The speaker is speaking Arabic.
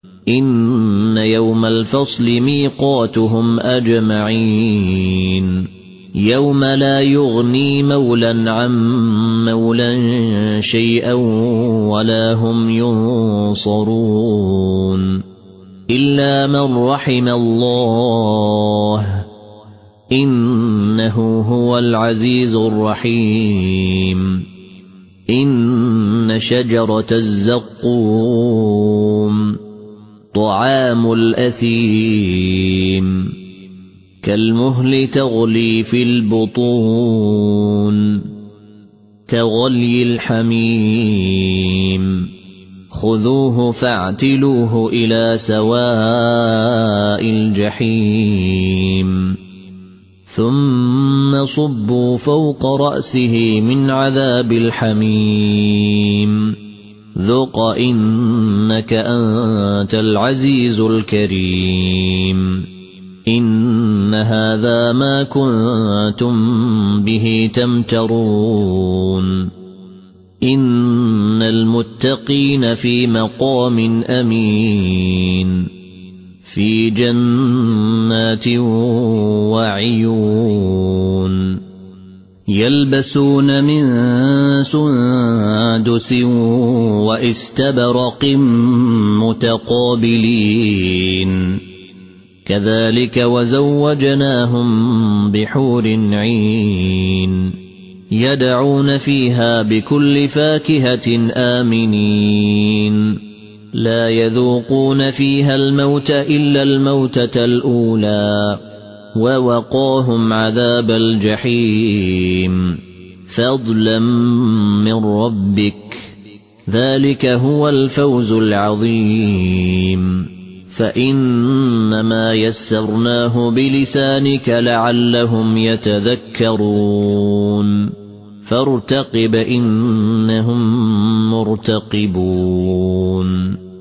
إن يوم الفصل ميقاتهم أجمعين يوم لا يغني مولا عن مولا شيئا ولا هم ينصرون إلا من رحم الله إنه هو العزيز الرحيم إن شجرة الزقوم طعام الأثيم كالمهل تغلي في البطون كغلي الحميم خذوه فاعتلوه إلى سواء الجحيم ثم صبوا فوق رأسه من عذاب الحميم ذق إنك أنت العزيز الكريم إن هذا ما كنتم به تمترون إن المتقين في مقام أمين في جنات وعيون يلبسون من سندس واستبرق متقابلين كذلك وزوجناهم بحور عين يدعون فيها بكل فاكهة آمنين لا يذوقون فيها الموت إلا الموتة الأولى ووقاهم عذاب الجحيم فضلا من ربك ذلك هو الفوز العظيم فإنما يسرناه بلسانك لعلهم يتذكرون فارتقب إنهم مرتقبون